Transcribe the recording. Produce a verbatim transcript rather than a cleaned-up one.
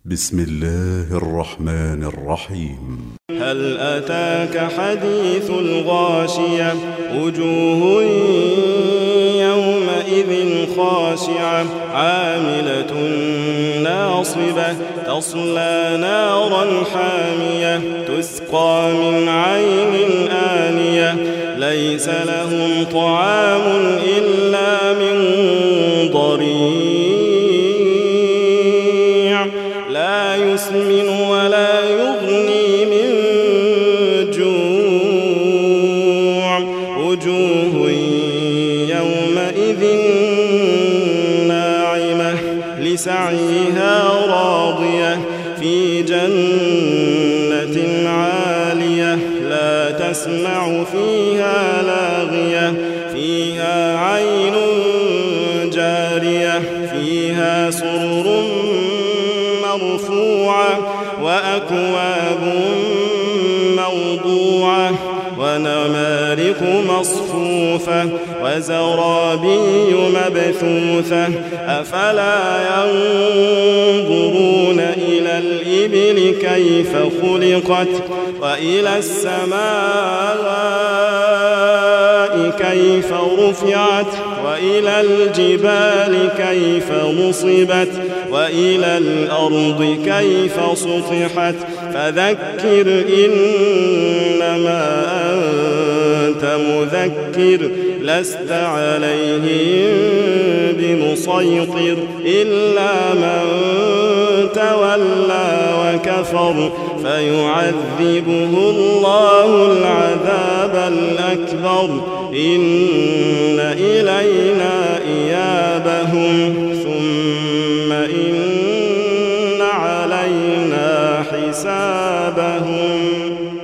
بسم الله الرحمن الرحيم. هل أتاك حديث الغاشية وجوه يومئذ خاشعة عاملة ناصبة تصلى نارا حامية تسقى من عين آنية ليس لهم طعام إلا من ضريع لا يسمن ولا يغني من جوع وجوه يومئذ ناعمة لسعيها راضية في جنة عالية لا تسمع فيها لاغية فيها عين جارية فيها سرر مرفوعة وأكواب موضوعة ونمارق مصفوفة وزرابي مبثوثة أفلا ينظرون إلى الإبل كيف خلقت وإلى السماء كيف رفعت وإلى الجبال كيف نصبت وإلى الأرض كيف سطحت فذكر إنما أنت مذكر لست عليهم بمسيطر إلا من تولى وكفر فيعذبه الله العذاب الأكبر إن إلينا إيابهم ثم إن علينا حسابهم.